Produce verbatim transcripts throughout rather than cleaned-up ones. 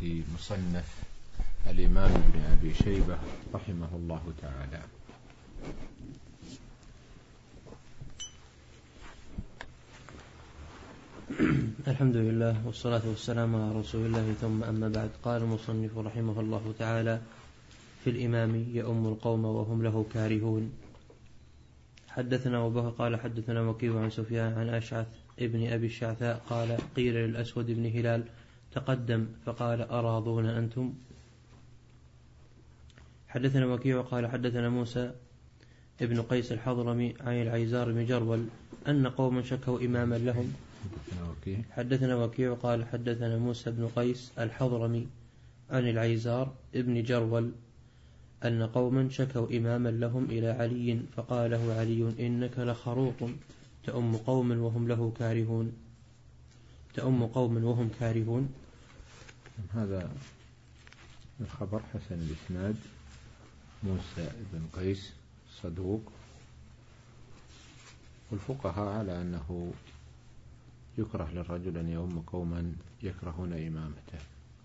في مصنف الإمام ابن أبي شيبة رحمه الله تعالى. الحمد لله والصلاة والسلام على رسول الله، ثم أما بعد. قال المصنف رحمه الله تعالى: في الإمام يؤم القوم وهم له كارهون. حدثنا أبو بكر قال حدثنا وكيع عن سفيان عن أشعث ابن أبي الشعثاء قال: قيل للأسود بن هلال تقدم، فقال: أراضون أنتم؟ حدثنا وكيع قال حدثنا موسى ابن قيس الحضرمي عن العيزار بن جرول أن قوما شكوا إماما لهم. حدثنا وكيع قال حدثنا موسى بن قيس الحضرمي عن العيزار ابن جرول أن قوما شكوا إماما لهم إلى علي، فقال له علي: إنك لخروط تؤم قوما وهم له كارهون تؤم قوما وهم كارهون. هذا الخبر حسن الإسناد، موسى بن قيس صدوق، والفقهاء على أنه يكره للرجل أن يؤم قوما يكرهون إمامته.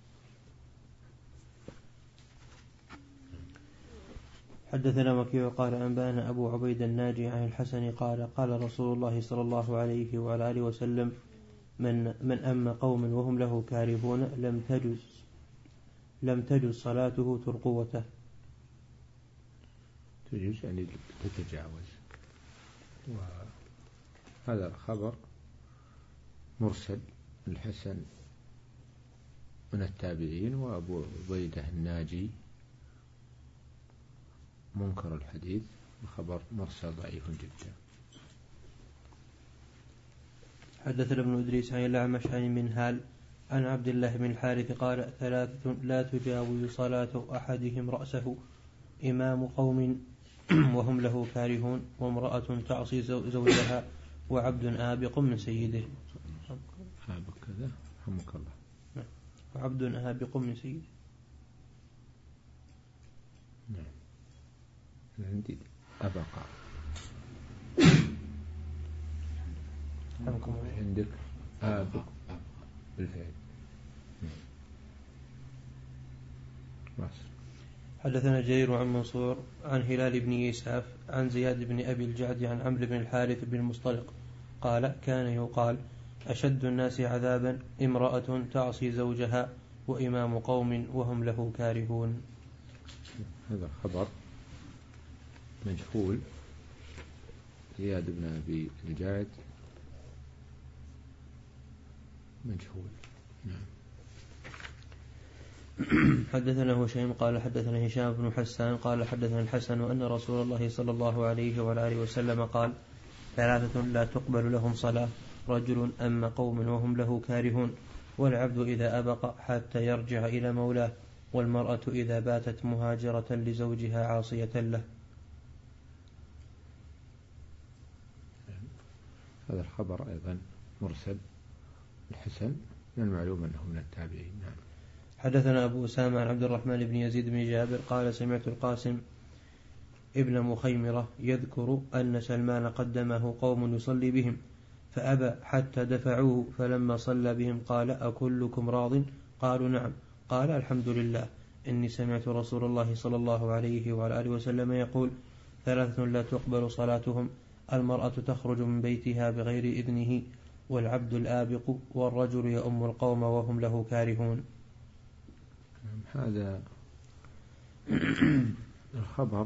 حدثنا وكيع قال أنبأنا أبو عبيد الناجي عن الحسن قال: قال رسول الله صلى الله عليه وعلى آله وسلم: من من أم قوما وهم له كارهون لم تجز لم تجز صلاته ترقوته. تجوز يعني تتجاوز. وهذا الخبر مرسل الحسن من التابعين، وأبو عبيدة الناجي منكر الحديث، الخبر مرسل ضعيف جدا. حدثنا ابن إدريس عن الأعمش عن منهال عن عبد الله بن الحارث قال: ثلاثة لا تجاوز صلاة أحدهم رأسه: إمام قوم وهم له كارهون، وامرأة تعصي زوجها، وعبد آبق من سيده. آبق كذا رحمك الله. وعبد آبق من سيده. نعم. عندي أبقى. عندك آبق بالفعل. حدثنا جرير عن منصور عن هلال بن إسحاف عن زياد بن أبي الجعد عن عمرو بن الحارث بن المصطلق قال: كان يقال: أشد الناس عذابا امرأة تعصي زوجها وإمام قوم وهم له كارهون. هذا الخبر مجهول. زياد بن أبي الجعد مجهول. نعم. حدثنا هشيم قال حدثنا هشام بن حسان قال حدثنا الحسن أن رسول الله صلى الله عليه وعلى آله وسلم قال: ثلاثة لا تقبل لهم صلاة: رجل أم قوم وهم له كارهون، والعبد إذا أبق حتى يرجع إلى مولاه، والمرأة إذا باتت مهاجرة لزوجها عاصية له. هذا الخبر أيضا مرسل الحسن، من المعلوم أنه من التابعين. نعم. حدثنا أبو أسامة عن عبد الرحمن بن يزيد بن جابر قال: سمعت القاسم ابن مخيمرة يذكر أن سلمان قدمه قوم يصلي بهم فأبى حتى دفعوه، فلما صلى بهم قال: أكلكم راض؟ قالوا: نعم. قال: الحمد لله، إني سمعت رسول الله صلى الله عليه وعلى آله وسلم يقول: ثلاثة لا تقبل صلاتهم: المرأة تخرج من بيتها بغير إذنه، والعبد الآبق، والرجل يؤم القوم وهم له كارهون. هذا الخبر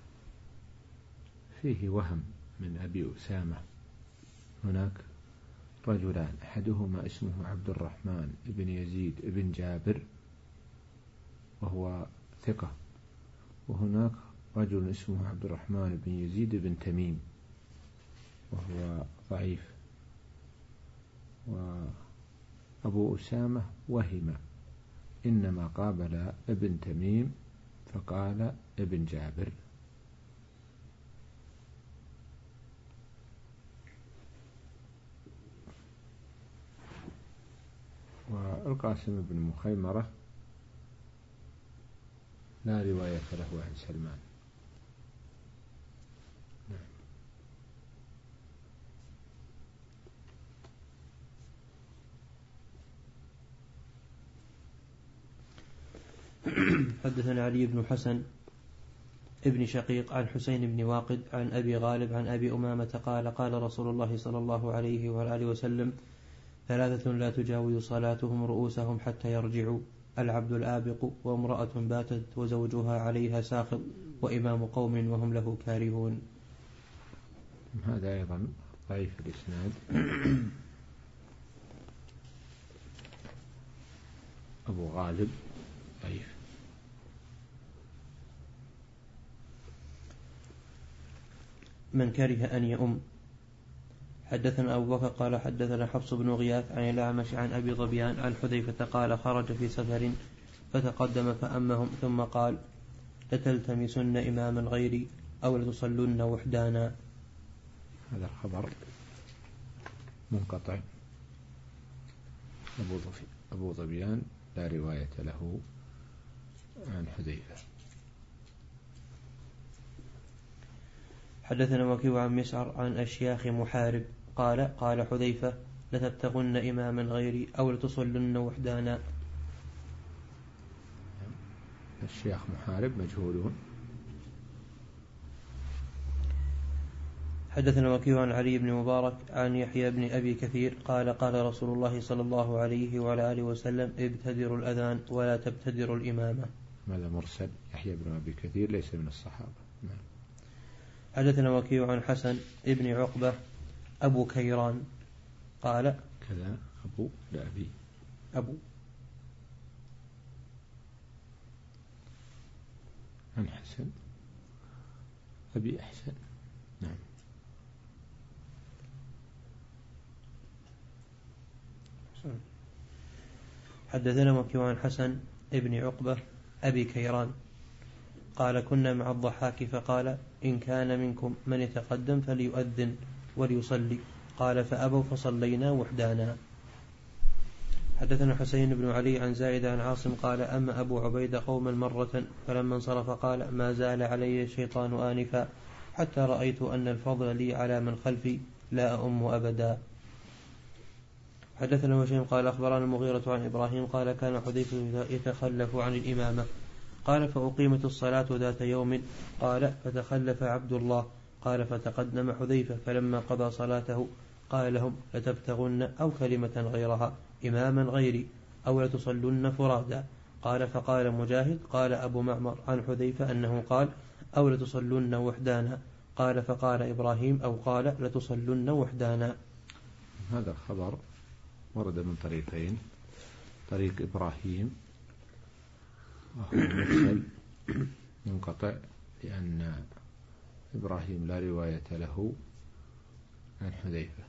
فيه وهم من أبي أسامة. هناك رجلان، أحدهما اسمه عبد الرحمن بن يزيد بن جابر وهو ثقة، وهناك رجل اسمه عبد الرحمن بن يزيد بن تميم وهو ضعيف. وأبو أسامة وهم، إنما قابل ابن تميم فقال ابن جابر. والقاسم بن مخيمرة لا رواية له عن سلمان. حدثنا علي بن حسن ابن شقيق عن حسين بن واقد عن أبي غالب عن أبي أمامة قال قال رسول الله صلى الله عليه وآله وسلم ثلاثة لا تجاوز صلاتهم رؤوسهم حتى يرجعوا: العبد الآبق، وامرأة باتت وزوجها عليها ساخط، وإمام قوم وهم له كارهون. هذا أيضا ضعيف الإسناد. أبو غالب ضعيف. من كره أن يؤم. حدثنا أبو بكر قال حدثنا حفص بن غياث عن الأعمش عن أبي ظبيان عن حذيفة قال خرج في سفر فتقدم فأمهم ثم قال: لتلتمسن إماما غيري أو لتصلن وحدانا. هذا الخبر منقطع. أبو ظبيان لا رواية له عن حذيفة. حدثنا وكيع عن مسعر عن أشياخ محارب قال قال حذيفة: لتبتغن إماما غيري أو لتصلن وحدانا. الشيخ محارب مجهولون. حدثنا وكيع عن علي بن مبارك عن يحيى بن أبي كثير قال قال رسول الله صلى الله عليه وعلى آله وسلم: ابتدروا الأذان ولا تبتدروا الإمامة. ماذا مرسل؟ يحيى بن أبي كثير ليس من الصحابة. نعم. حدثنا وكيع عن حسن ابن عقبة أبو كيران قال كذا أبو لا أبي أبو عن حسن أبي أحسن. نعم. حدثنا وكيع عن حسن ابن عقبة أبي كيران قال كنا مع الضحاك فقال: إن كان منكم من يتقدم فليؤذن وليصلي. قال فأبوا فصلينا وحدانا. حدثنا حسين بن علي عن زائد عن عاصم قال: أما أبو عبيدة قوما مرة فلما انصرف قال: ما زال علي الشيطان آنفا حتى رأيت أن الفضل لي على من خلفي لا أؤم أبدا. حدثنا وشيم قال أخبرنا المغيرة عن إبراهيم قال كان حذيفة يتخلف عن الإمامة قال فأقيمت الصلاة ذات يوم قال فتخلف عبد الله قال فتقدم حذيفة فلما قضى صلاته قال لهم: لتبتغن أو كلمة غيرها إماما غيري أو لتصلن فرادا. قال فقال مجاهد قال أبو معمر عن حذيفة أنه قال: أو لتصلن وحدانا. قال فقال إبراهيم أو قال: لتصلن وحدانا. هذا الخبر ورد من طريقين: طريق إبراهيم وهو مرسل منقطع لأن إبراهيم لا رواية له عن حذيفة،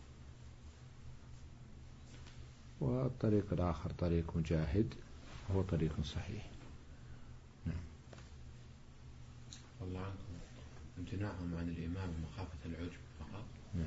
والطريق الآخر طريق مجاهد وهو طريق صحيح. نعم. والله عنكم امتناعهم عن الإمام مخافة العجب فقط. نعم.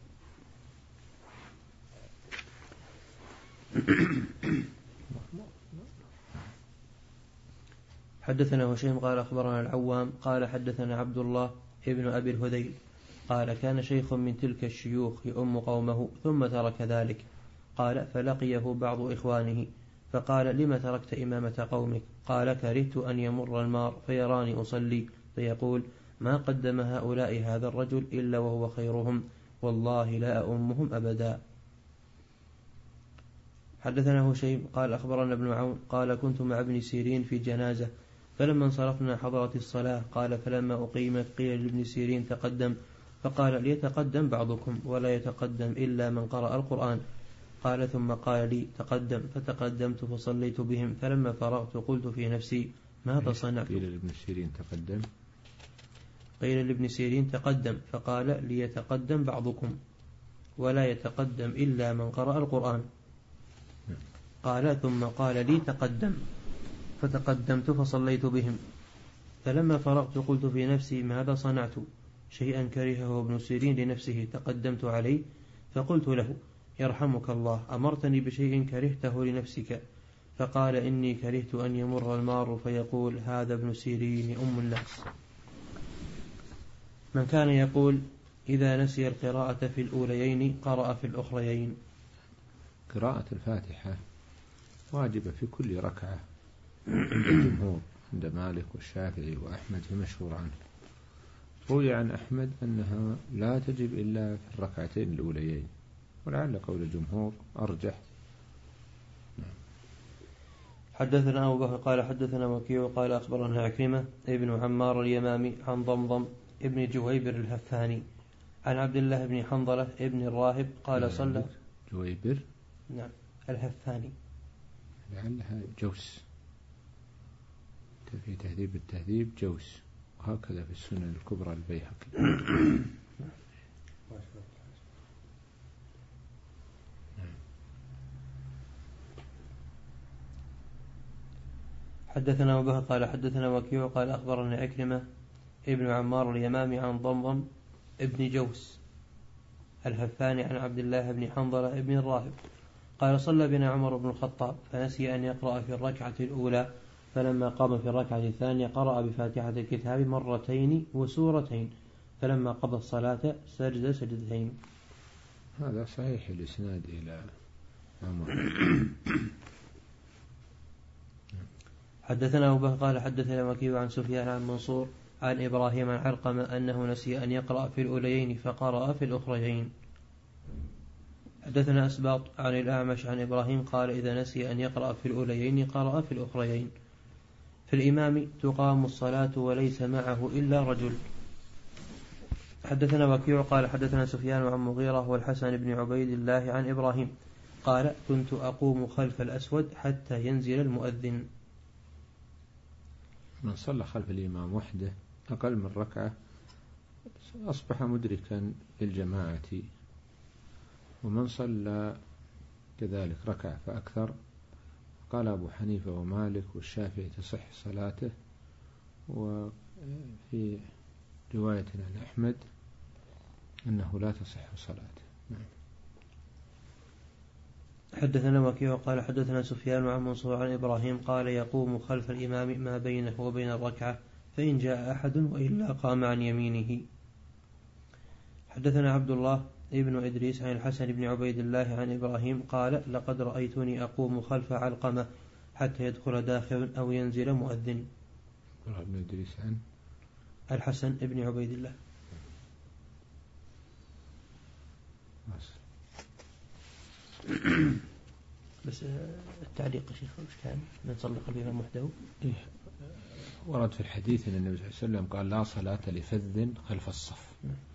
حدثنا هشيم قال أخبرنا العوام قال حدثنا عبد الله ابن أبي الهذيل قال كان شيخ من تلك الشيوخ يؤم قومه ثم ترك ذلك. قال فلقيه بعض إخوانه فقال: لم تركت إمامة قومك؟ قال: كرهت أن يمر المار فيراني أصلي فيقول: ما قدم هؤلاء هذا الرجل إلا وهو خيرهم، والله لا أؤمهم أبدا. حدثنا هشيم قال أخبرنا ابن عون قال كنت مع ابن سيرين في جنازة فلما انصرفنا حضرت الصلاة قال فلما أقيمت قيل لابن سيرين تقدم فقال: ليتقدم بعضكم ولا يتقدم إلا من قرأ القرآن. قال ثم قال لي: تقدم. فتقدمت فصليت بهم فلما فرغت قلت في نفسي: ماذا صنعت؟ قيل لابن سيرين تقدم قيل لابن سيرين تقدم فقال: ليتقدم بعضكم ولا يتقدم إلا من قرأ القرآن. قال ثم قال لي: تقدم. فتقدمت فصليت بهم فلما فرغت قلت في نفسي: ماذا صنعت؟ شيئا كرهه ابن سيرين لنفسه تقدمت عليه فقلت له: يرحمك الله، أمرتني بشيء كرهته لنفسك. فقال: إني كرهت أن يمر المار فيقول: هذا ابن سيرين أم الناس. من كان يقول: إذا نسي القراءة في الأوليين قرأ في الأخريين. قراءة الفاتحة واجبة في كل ركعة عند الجمهور، عند مالك والشافعي وأحمد في مشهور عنه. روي عن أحمد أنها لا تجب إلا في الركعتين الأوليين، ولعل قول الجمهور أرجح. حدثنا أبو بكر قال حدثنا وكيع قال أخبرنا عكرمة ابن عمار اليمامي عن ضمضم ابن جويبر الهفاني عن عبد الله بن حنظلة ابن الراهب قال صلى جويبر نعم الهفاني لعلها جوس، في تهذيب التهذيب جوس، وهكذا في السنن الكبرى البيهقي. حدثنا أبو بكر قال حدثنا وكيع قال أخبرنا عكرمة ابن عمار اليمامي عن ضمضم ابن جوس الهفاني عن عبد الله بن حنظلة ابن الراهب قال صلى بنا عمر بن الخطاب فنسي أن يقرأ في الركعة الأولى، فلما قام في الركعة الثانية قرأ بفاتحة الكتاب مرتين وسورتين، فلما قضى الصلاة سجد سجدتين. هذا صحيح الإسناد إلى عمر. حدثنا أبو بكر قال حدثنا وكيع عن سفيان عن منصور عن إبراهيم عن علقمة أنه نسي أن يقرأ في الأوليين فقرأ في الأخريين. حدثنا أسباط عن الأعمش عن إبراهيم قال إذا نسي أن يقرأ في الأوليين قرأ في الأخريين. في الإمام تقام الصلاة وليس معه إلا رجل. حدثنا وكيع قال حدثنا سفيان عن مغيرة والحسن بن عبيد الله عن إبراهيم قال كنت أقوم خلف الأسود حتى ينزل المؤذن. من صلى خلف الإمام وحده أقل من ركعة أصبح مدركا للجماعة، ومن صلى كذلك ركعة فأكثر قال أبو حنيفة ومالك والشافعي تصح صلاته، وفي رواية عن أحمد أنه لا تصح صلاته. حدثنا وكيع قال حدثنا سفيان عن منصور عن إبراهيم قال يقوم خلف الإمام ما بينه وبين الركعة فإن جاء أحد وإلا قام عن يمينه. حدثنا عبد الله ابن إدريس عن الحسن بن عبيد الله عن إبراهيم قال لقد رأيتني أقوم خلف علقمة حتى يدخل داخل أو ينزل مؤذن. ابن إدريس عن الحسن بن عبيد الله. بس التعليق يا شيخ وش كان؟ من صلى خلف الإمام وحده؟ إيه ورد في الحديث أن النبي صلى الله عليه وسلم قال لا صلاة لفذ خلف الصف.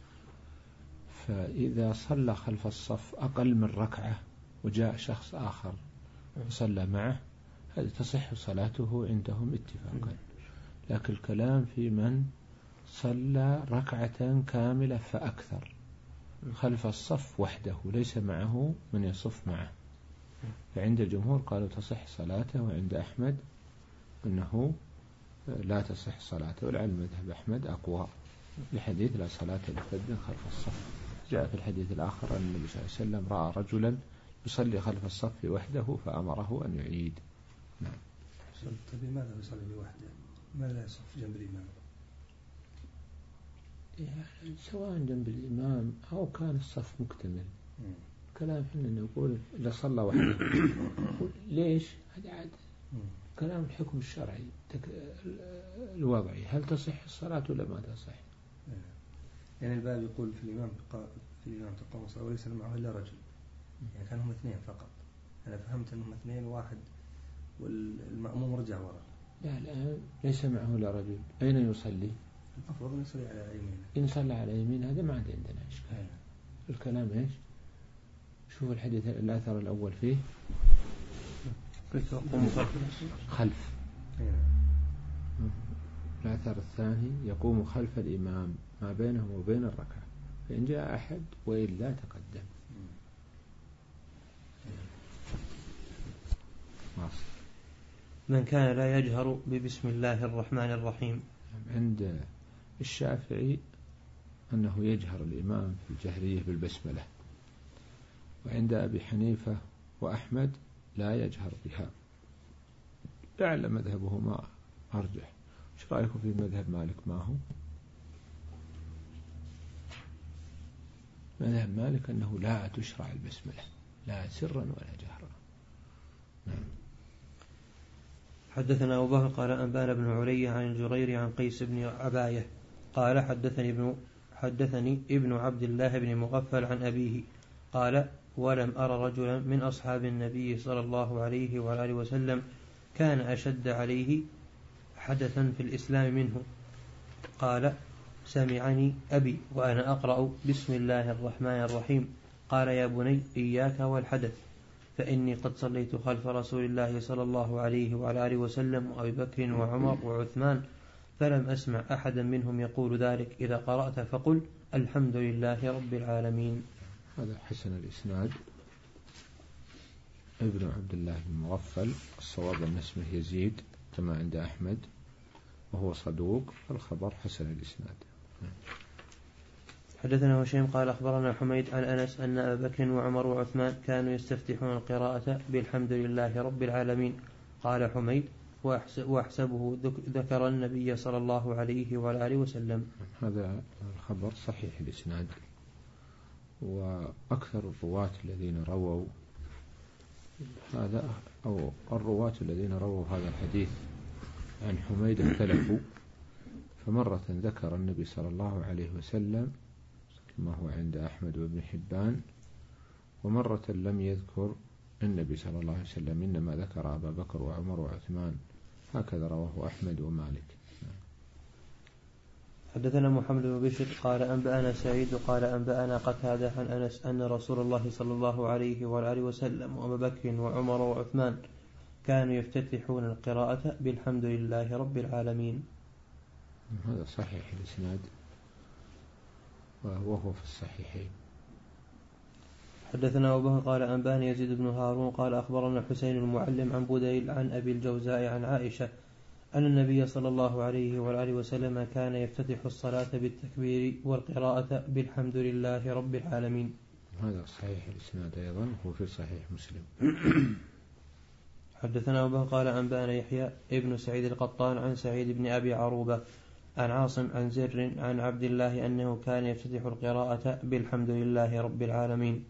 فإذا صلى خلف الصف أقل من ركعة وجاء شخص آخر وصلى معه هذه تصح صلاته عندهم اتفاقا، لكن الكلام في من صلى ركعة كاملة فأكثر خلف الصف وحده ليس معه من يصف معه، فعند الجمهور قالوا تصح صلاته، وعند أحمد أنه لا تصح صلاته، ولعل مذهب أحمد أقوى لحديث لا صلاة لفذ خلف الصف. جاء في الحديث الآخر أن النبي صلى الله عليه وسلم رأى رجلا يصلي خلف الصف وحده فأمره أن يعيد. نعم. طيب لماذا يصلي وحده؟ ما لا يصف جنب الإمام؟ يعني سواء جنب الإمام أو كان الصف مكتمل. م. كلام حنا نقول إذا صلى وحده ليش؟ هذا عاد كلام الحكم الشرعي الوضعي، هل تصح الصلاة ولا ما تصح؟ يعني الباب يقول في الإمام في الإمام تقوم الصلاة وليس معه إلا رجل، يعني كان هم اثنين فقط. أنا فهمت أنهم اثنين واحد والمأموم رجع وراء. لا الآن ليس معه إلا رجل، أين يصلي؟ الأفضل أن يصلي على يمينه. إن صلى على يمين هذا ما عاد عندنا إشكال. أيه. الكلام إيش؟ شوف الحديث الأثر الأول فيه خلف. أيه. الأثر الثاني يقوم خلف الإمام ما بينه وبين الركعة، فإن جاء أحد وإلا تقدم. من كان لا يجهر ببسم الله الرحمن الرحيم. عند الشافعي أنه يجهر الإمام في الجهرية بالبسملة، وعند أبي حنيفة وأحمد لا يجهر بها، لعل مذهبهما أرجح. ايش رأيكم في مذهب مالك؟ ما هو مذهب مالك أنه لا تشرع البسملة لا سرا ولا جهرا. نعم. حدثنا أبو بكر قال أنبانا بن علي عن الجرير عن قيس بن عباية قال حدثني ابن حدثني ابن عبد الله بن مغفل عن أبيه قال ولم أرى رجلا من أصحاب النبي صلى الله عليه وآله وسلم كان أشد عليه حدثا في الإسلام منه. قال سمعني أبي وأنا أقرأ بسم الله الرحمن الرحيم قال يا بني إياك والحدث فإني قد صليت خلف رسول الله صلى الله عليه وعلى آله وسلم وأبي بكر وعمر وعثمان فلم أسمع أحدا منهم يقول ذلك إذا قرأت فقل الحمد لله رب العالمين. هذا حسن الإسناد. ابن عبد الله بن مغفل الصواب أن اسمه يزيد كما عند أحمد وهو صدوق، الخبر حسن الإسناد. حدثنا هشيم قال أخبرنا حميد عن أنس أن أبا بكر وعمر وعثمان كانوا يستفتحون القراءة بالحمد لله رب العالمين. قال حميد وأحسبه ذكر النبي صلى الله عليه وعلى آله وسلم. هذا الخبر صحيح الإسناد، وأكثر الرواة الذين رووا هذا أو الرواة الذين رووا هذا الحديث عن حميد اختلفوا، فمرة ذكر النبي صلى الله عليه وسلم كما هو عند أحمد وابن حبان، ومرة لم يذكر النبي صلى الله عليه وسلم، إنما ذكر أبا بكر وعمر وعثمان، هكذا رواه أحمد ومالك. حدثنا محمد بن بشر قال أنبأنا سعيد قال أنبأنا قتادة عن أنس أن رسول الله صلى الله عليه وآله وسلم وأبا بكر وعمر وعثمان كانوا يفتتحون القراءة بالحمد لله رب العالمين. هذا صحيح الإسناد وهو في الصحيحين. حدثنا أبو بكر قال أنبأني يزيد بن هارون قال أخبرنا حسين المعلم عن بديل عن أبي الجوزاء عن عائشة أن النبي صلى الله عليه وآله وسلم كان يفتتح الصلاة بالتكبير والقراءة بالحمد لله رب العالمين. هذا صحيح الإسناد أيضا، هو في صحيح مسلم. حدثنا أبو بكر قال أنبأنا يحيى ابن سعيد القطان عن سعيد بن أبي عروبة عن عاصم عن زر عن عبد الله أنه كان يفتتح القراءة بالحمد لله رب العالمين.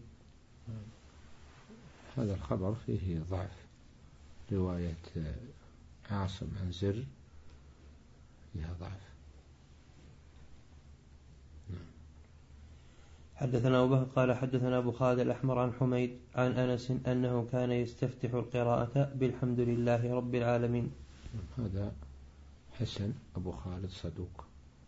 هذا الخبر فيه ضعف، رواية عاصم عن زر فيها ضعف. حدثنا أبو بكر قال حدثنا أبو خالد الأحمر عن حميد عن أنس أنه كان يستفتح القراءة بالحمد لله رب العالمين. هذا حسن أبو خالد صدوق.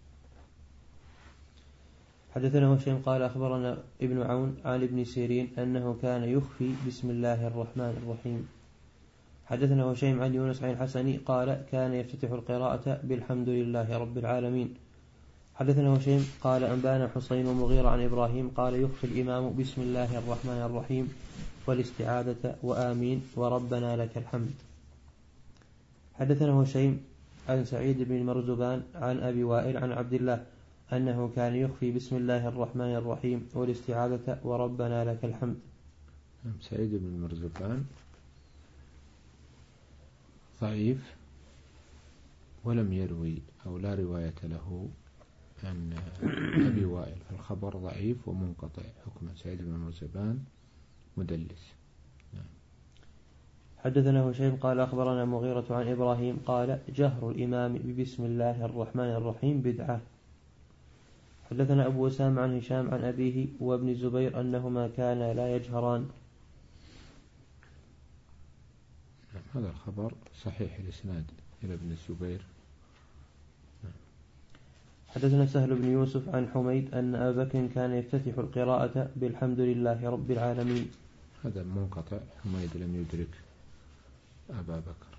حدثنا هشيم قال أخبرنا ابن عون عن ابن سيرين أنه كان يخفي بسم الله الرحمن الرحيم. حدثنا هشيم عن يونس عن الحسني قال كان يفتتح القراءة بالحمد لله رب العالمين. حدثنا هشيم قال أنبانا حسين ومغيرة عن إبراهيم قال يخفي الإمام بسم الله الرحمن الرحيم والاستعاذة وآمين وربنا لك الحمد. حدثنا هشيم عن سعيد بن المرزبان عن أبي وائل عن عبد الله أنه كان يخفي بسم الله الرحمن الرحيم والاستعاذة وربنا لك الحمد. سعيد بن المرزبان ضعيف ولم يروي أو لا رواية له عن أبي وائل، فالخبر ضعيف ومنقطع حكم سعيد بن المرزبان مدلس. حدثنا هشيم قال أخبرنا مغيرة عن إبراهيم قال جهر الإمام ببسم الله الرحمن الرحيم بدعة. حدثنا أبو أسامة عن هشام عن أبيه وابن الزبير أنهما كانا لا يجهران. هذا الخبر صحيح الإسناد إلى ابن الزبير. حدثنا سهل بن يوسف عن حميد أن أبا بكر كان يفتتح القراءة بالحمد لله رب العالمين. هذا منقطع، حميد لم يدرك أبا بكر.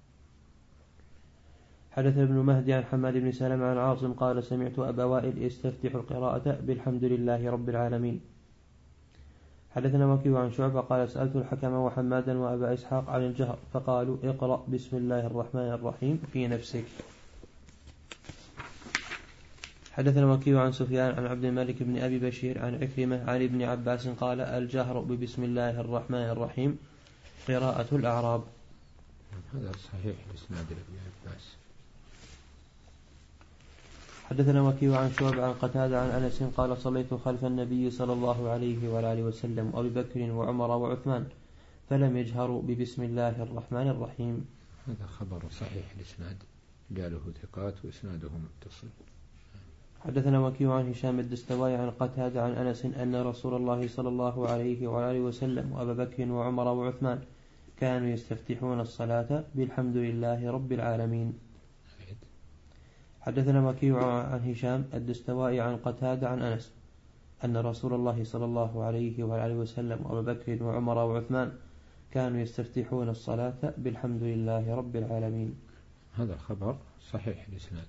حدث ابن مهدي عن حماد بن سلمة عن عاصم قال سمعت أبا وائل يستفتح القراءة بالحمد لله رب العالمين. حدثنا وكيع عن شعبة قال سألت الحكم وحمادا وأبا إسحاق عن الجهر فقالوا اقرأ بسم الله الرحمن الرحيم في نفسك. حدثنا وكيع عن سفيان عن عبد الملك بن أبي بشير عن عكرمة عن ابن عباس قال الجهر ببسم الله الرحمن الرحيم قراءة الأعراب. هذا صحيح الإسناد لابن عباس. حدثنا وكيع عن شعبة عن قتادة عن أنس قال صليت خلف النبي صلى الله عليه وآله وسلم وأبي بكر وعمر وعثمان فلم يجهروا ببسم الله الرحمن الرحيم. هذا خبر صحيح الإسناد، رجاله ثقات وإسناده متصل. حدثنا وكيع عن هشام الدستوائي عن قتادة عن أنس أن رسول الله صلى الله عليه وآله وسلم وأبا بكر وعمر وعثمان كانوا يستفتحون الصلاة بالحمد لله رب العالمين. حدثنا وكيع عن هشام الدستوائي عن قتادة عن أنس أن رسول الله صلى الله عليه وآله وسلم وأبا بكر وعمر وعثمان كانوا يستفتحون الصلاة بالحمد لله رب العالمين. هذا الخبر صحيح الإسناد.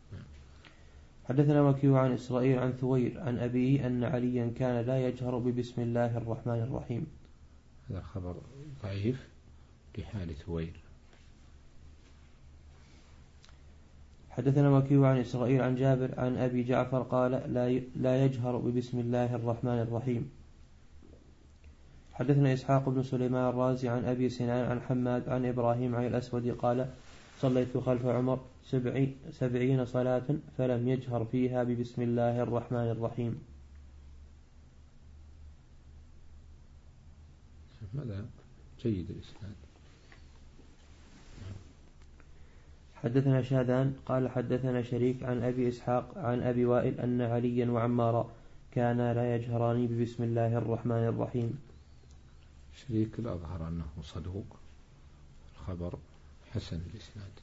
حدثنا وكيع عن إسرائيل عن ثوير عن أبيه أن عليا كان لا يجهر ببسم الله الرحمن الرحيم. هذا الخبر ضعيف لحال ثوير. حدثنا وكيع عن إسرائيل عن جابر عن أبي جعفر قال لا لا يجهر ببسم الله الرحمن الرحيم. حدثنا إسحاق بن سليمان الرازي عن أبي سنان عن حماد عن إبراهيم عن الأسود قال صليت خلف عمر سبعي سبعين صلاة فلم يجهر فيها ببسم الله الرحمن الرحيم. هذا جيد الإسناد. حدثنا شاذان قال حدثنا شريك عن أبي إسحاق عن أبي وائل أن عليا وعمارا كانا لا يجهران ببسم الله الرحمن الرحيم. شريك الأظهر أنه صدوق، الخبر حسن الإسناد.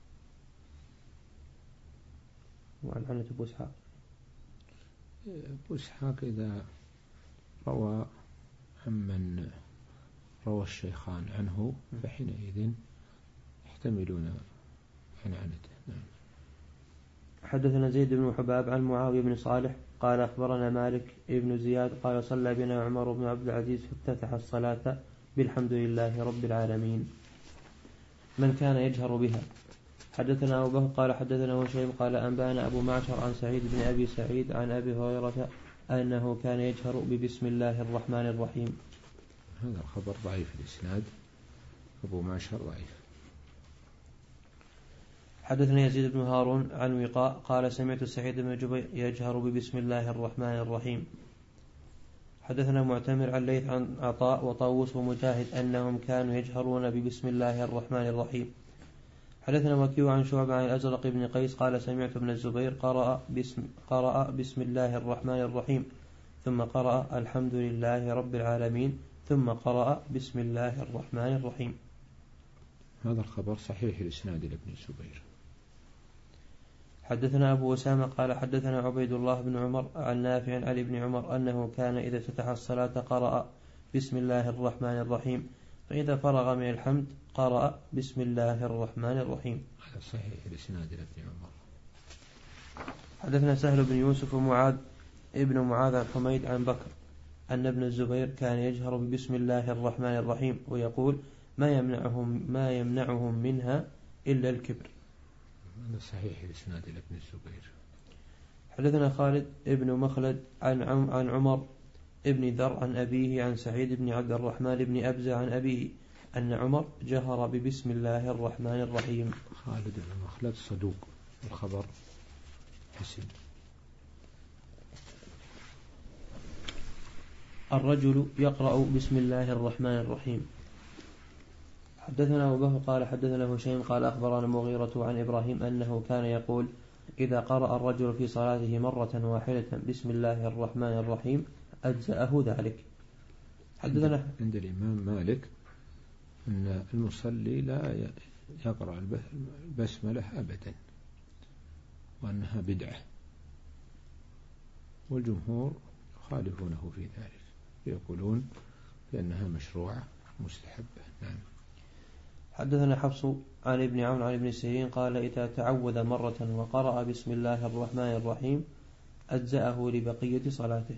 وعن عنة أبو إسحاق أبو إسحاق إذا روى عمن روى الشيخان عنه فحينئذ يحتملون عنعنته. نعم. حدثنا زيد بن حباب عن معاوية بن صالح قال أخبرنا مالك ابن زياد قال صلى بنا عمر بن عبد العزيز فافتتح الصلاة بالحمد لله رب العالمين من كان يجهر بها. حدثنا أبو بكر قال حدثنا هشيم قال أنبأنا أبو معشر عن سعيد بن أبي سعيد عن أبي هريرة أنه كان يجهر ببسم الله الرحمن الرحيم. هذا الخبر ضعيف الإسناد، أبو معشر ضعيف. حدثنا يزيد بن هارون عن وقاء قال سمعت سعيد بن جبير يجهر ببسم الله الرحمن الرحيم. حدثنا معتمر عن ليث عن عطاء وطاووس ومجاهد أنهم كانوا يجهرون ببسم الله الرحمن الرحيم. حدثنا وكيع عن شعبة عن الأزرق بن قيس قال سمعت ابن الزبير قرأ بسم, قرأ بسم الله الرحمن الرحيم ثم قرأ الحمد لله رب العالمين ثم قرأ بسم الله الرحمن الرحيم. هذا الخبر صحيح الإسناد لابن الزبير. حدثنا أبو أسامة قال حدثنا عبيد الله بن عمر عن نافع عن ابن عمر أنه كان إذا افتتح الصلاة قرأ بسم الله الرحمن الرحيم فإذا فرغ من الحمد قرأ بسم الله الرحمن الرحيم. هذا صحيح الإسناد لابن عمر. حدثنا سهل بن يوسف ومعاذ ابن معاذ عن حميد عن بكر أن ابن الزبير كان يجهر ببسم الله الرحمن الرحيم ويقول ما يمنعهم ما يمنعهم منها إلا الكبر. هذا صحيح الإسناد لابن الزبير. حدثنا خالد ابن مخلد عن عم عن عمر ابن ذر عن أبيه عن سعيد بن عبد الرحمن بن أبزة عن أبيه أن عمر جهر ببسم الله الرحمن الرحيم. خالد بن مخلد صدوق، الخبر حسن. الرجل يقرأ بسم الله الرحمن الرحيم. حدثنا أبو بكر قال حدثنا هشيم قال أخبرنا المغيرة عن إبراهيم أنه كان يقول إذا قرأ الرجل في صلاته مرة واحدة بسم الله الرحمن الرحيم أجزأه ذلك. حدثنا عند الإمام مالك أن المصلي لا يقرأ البسملة أبدا وأنها بدعة، والجمهور يخالفونه في ذلك يقولون بأنها مشروعة مستحبة. نعم. حدثنا حفص عن ابن عون عن ابن سيرين قال إذا تعوذ مرة وقرأ بسم الله الرحمن الرحيم أجزأه لبقية صلاته.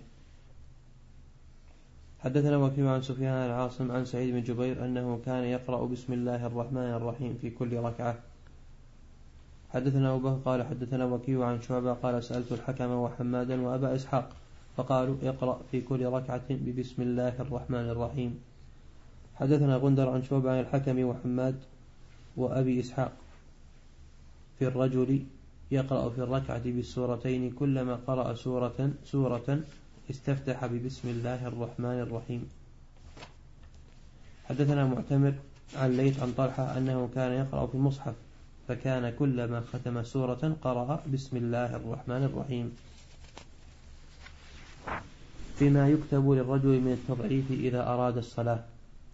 حدثنا وكيع عن سفيان العاصم عن سعيد بن جبير أنه كان يقرأ بسم الله الرحمن الرحيم في كل ركعة. حدثنا أبو بكر قال حدثنا وكيع عن شعبة قال سألت الحكم وحمادا وأبا إسحاق فقالوا اقرأ في كل ركعة ببسم الله الرحمن الرحيم. حدثنا غندر عن شعبة عن الحكم وحماد وأبي إسحاق في الرجل يقرأ في الركعة بالسورتين كلما قرأ سورة سورة استفتح ببسم الله الرحمن الرحيم. حدثنا معتمر عن ليث عن طلحة أنه كان يقرأ في المصحف فكان كلما ختم سورة قرأ بسم الله الرحمن الرحيم. فيما يكتب للرجل من التضعيف إذا أراد الصلاة.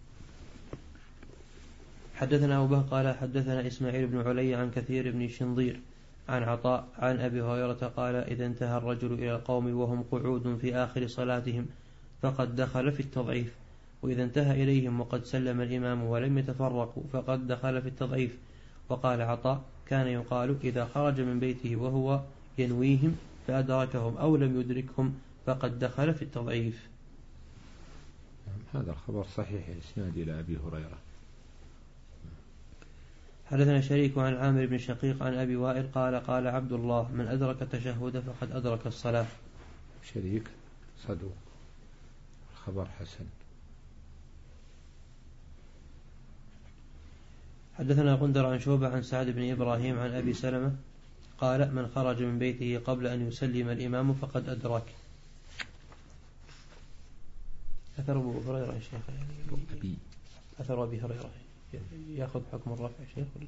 حدثنا أبو بكر قال حدثنا إسماعيل بن علي عن كثير بن شنظير عن عطاء عن أبي هريرة قال إذا انتهى الرجل إلى القوم وهم قعود في آخر صلاتهم فقد دخل في التضعيف، وإذا انتهى إليهم وقد سلم الإمام ولم يتفرقوا فقد دخل في التضعيف. وقال عطاء كان يقال إذا خرج من بيته وهو ينويهم فأدركهم أو لم يدركهم فقد دخل في التضعيف. هذا الخبر صحيح الإسناد إلى أبي هريرة. حدثنا شريك عن عامر بن شقيق عن أبي وائل قال قال عبد الله من أدرك التشهد فقد أدرك الصلاة. شريك صدوق، الخبر حسن. حدثنا غندر عن شوبة عن سعد بن إبراهيم عن أبي سلمة قال من خرج من بيته قبل أن يسلم الإمام فقد أدرك. أثر أبو هريرة يا شيخ يعني أثر أبي هريرة يأخذ حكم الرفع شيخ ولا؟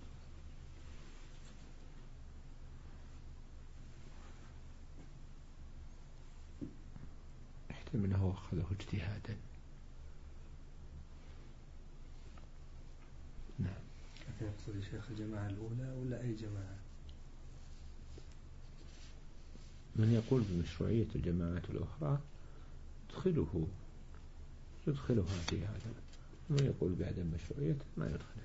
يحتمل أنه أخذه اجتهادا. نعم. لكن يقصد الشيخ الجماعة الأولى ولا أي جماعة؟ من يقول بمشروعية الجماعات الأخرى يدخله يدخلها في هذا، ومن يقول بعدم مشروعيته ما يدخله.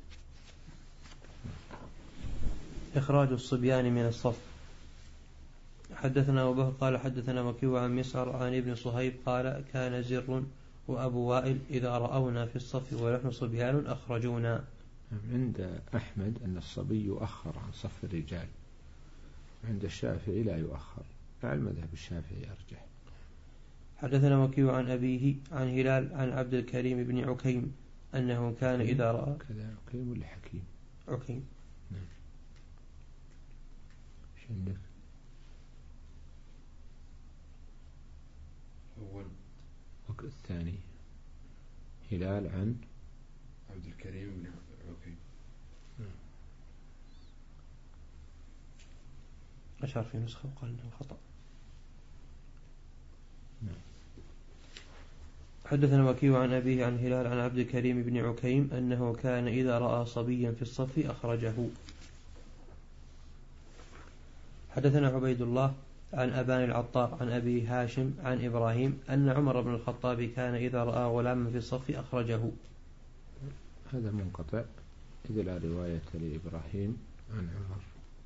إخراج الصبيان من الصف. حدثنا أبو بكر قال حدثنا وكيع عن مسعر عن ابن صهيب قال كان زر وأبو وائل إذا رأونا في الصف ونحن صبيان أخرجونا. عند أحمد أن الصبي يؤخر عن صف الرجال، عند الشافعي لا يؤخر، على المذهب الشافعي أرجح. حدثنا وكيع عن أبيه عن هلال عن عبد الكريم بن عكيم أنه كان إذا رأى كذا عكيم ولا حكيم؟ عكيم. نعم. ايش عندك؟ أول الثاني هلال عن عبد الكريم بن عكيم. أشار في نسخة وقال إنه خطأ. نعم. حدثنا وكيع عن أبيه عن هلال عن عبد الكريم بن عكيم أنه كان إذا رأى صبيا في الصف أخرجه. حدثنا عبيد الله عن أبان العطار عن أبي هاشم عن إبراهيم أن عمر بن الخطاب كان إذا رأى غلاما في الصف أخرجه. هذا منقطع إذا لا رواية لإبراهيم عن عمر.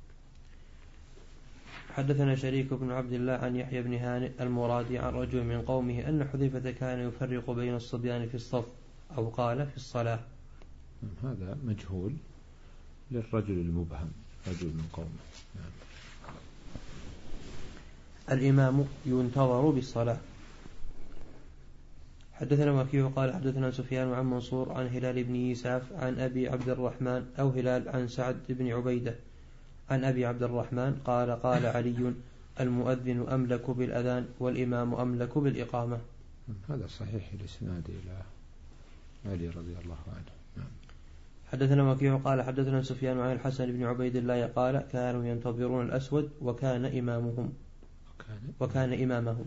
حدثنا شريك بن عبد الله عن يحيى بن هانئ المرادي عن رجل من قومه أن حذيفة كان يفرق بين الصبيان في الصف أو قال في الصلاة. هذا مجهول للرجل المبهم، رجل من قومه. نعم. الإمام ينتظر بالصلاة. حدثنا وكيع قال حدثنا سفيان عن منصور عن هلال بن يساف عن أبي عبد الرحمن أو هلال عن سعد بن عبيدة عن أبي عبد الرحمن قال قال علي المؤذن أملك بالأذان والإمام أملك بالإقامة. هذا صحيح الإسناد إلى علي رضي الله عنه. نعم. حدثنا وكيع قال حدثنا سفيان عن الحسن بن عبيد الله قال كانوا ينتظرون الأسود وكان إمامهم وكان, وكان إمامهم.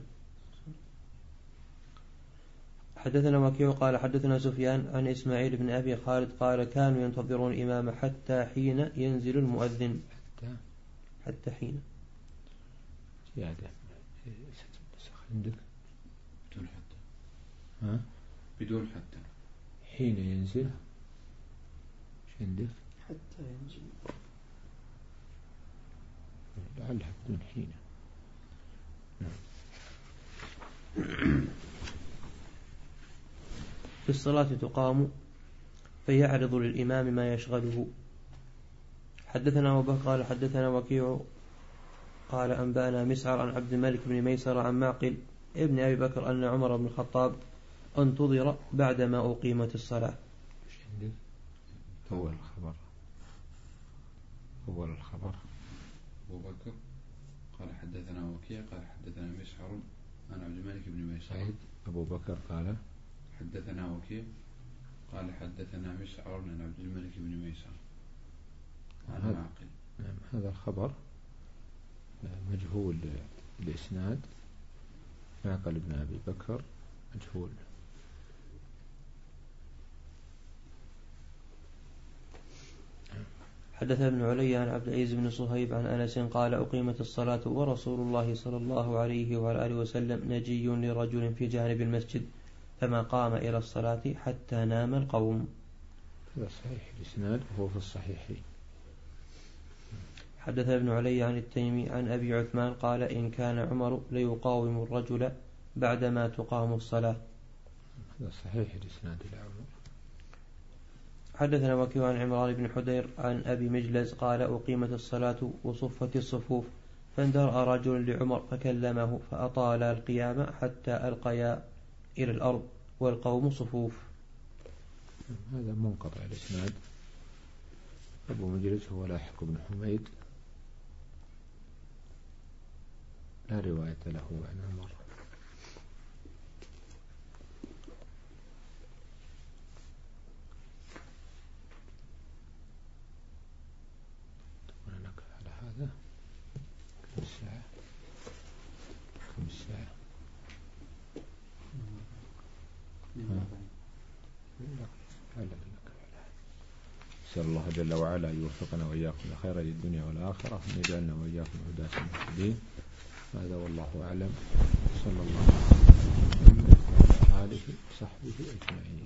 حدثنا وكيع قال حدثنا سفيان عن إسماعيل بن أبي خالد قال كانوا ينتظرون الإمام حتى حين ينزل المؤذن. حتى حتى حين زيادة عندك بدون حتى. ها؟ بدون حتى. حين ينزل ايش عندك؟ حتى ينزل لعلها بدون حين. في الصلاة تقام فيعرض للإمام ما يشغله. حدثنا أبو بكر قال حدثنا وكيع قال أنبأنا مسعر عن عبد الملك بن ميسر عن معقل ابن أبي بكر أن عمر بن الخطاب انتظر بعدما أقيمت الصلاة. ايش عندك؟ أول الخبر أول الخبر أبو بكر قال حدثنا وكيع قال حدثنا مسعر عن عبد الملك بن ميسر. أبو بكر قال حدثنا وكيع قال حدثنا مسعر بن عبد الملك بن ميسر عن هذا معقل. نعم هذا الخبر مجهول الإسناد، معقل بن أبي بكر مجهول. حدث ابن علي عن عبد العزيز بن صهيب عن أنس قال أقيمت الصلاة ورسول الله صلى الله عليه وعلى آله وسلم نجي لرجل في جانب المسجد فما قام إلى الصلاة حتى نام القوم. هذا صحيح الإسناد وهو في الصحيحين. حدث ابن علي عن التيمي عن أبي عثمان قال إن كان عمر ليقاوم الرجل بعدما تقام الصلاة. هذا صحيح الإسناد إلى عمر. حدثنا وكيع عن عمران بن حدير عن أبي مجلس قال أقيمت الصلاة وصفت الصفوف فاندرأ رجل لعمر فكلمه فأطال القيام حتى ألقيا إلى الأرض والقوم صفوف. هذا منقطع الإسناد. أبو مجلس هو لاحق بن حميد لا رواية له عن عمر. هذا كم الساعة؟ كم الساعة؟ نسأل الله جل وعلا أن يوفقنا وإياكم لخير الدنيا والآخرة وأن يجعلنا وإياكم هداة المهتدين. هذا والله أعلم. صلى الله عليه وسلم وعلى آله وصحبه أجمعين.